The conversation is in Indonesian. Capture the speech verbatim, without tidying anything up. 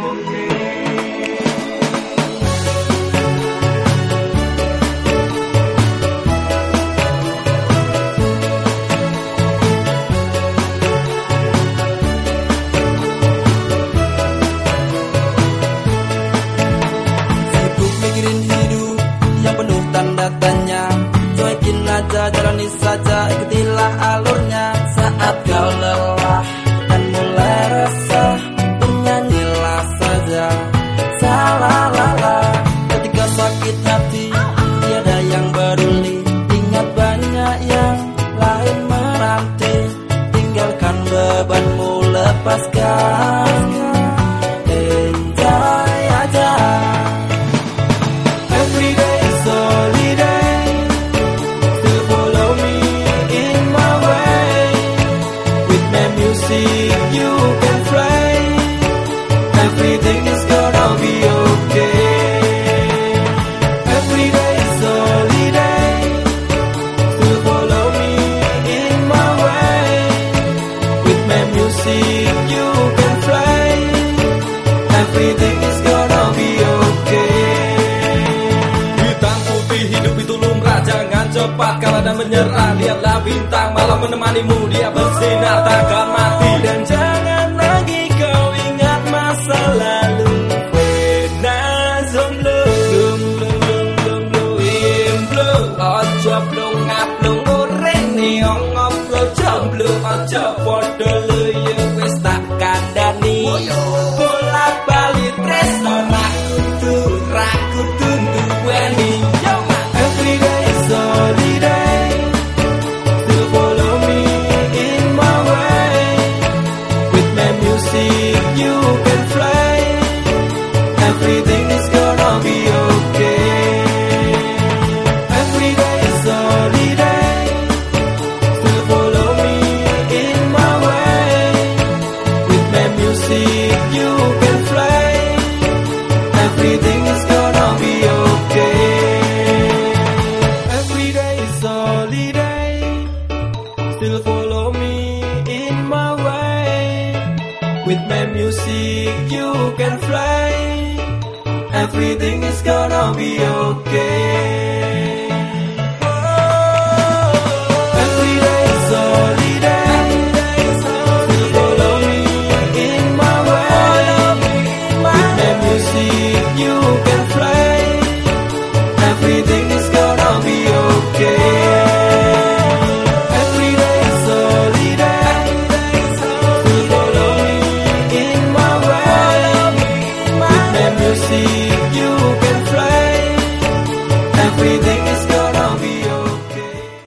Jalani saja, ikutilah alurnya. Saat kau lelah dan mulai resah, bernyanyilah saja salalala. Ketika sakit hati, tiada yang peduli. Ingat banyak yang lain menanti. Tinggalkan bebanmu, lepaskan. Enjoy aja. Every day is holiday. You can fly. Everything is gonna be okay. Every day is holiday. Still follow me in my way. With my music you can fly. Everything is gonna be okay. Hitam putih hidup itu lumrah, jangan cepat kalah dan menyerah. Lihatlah bintang malam menemanimu, dia bersinar takkan mati. Dan jangan lagi kau ingat masa lalu. Wena zomblo, zomblo, zomblo, imblo. Ojo blong ngablong goreng neong ngoplo jomblo. Ojo podo luyu wis tak kandani. Bola balik tresno rakudu, rakudu duweni. Every day is holiday. Still follow me in my way. With my music you can fly. Everything is gonna be okay. Every day is holiday. Still follow me in my way. With my music you can fly. Everything is gonna be okay. Every day is holiday. Still follow me in my way. With my music you can fly. Everything is gonna be okay. Every day is holiday. Still follow me in my way. With my music you can fly. Everything is gonna be okay. Every day is holiday. Still follow me in my way. With my music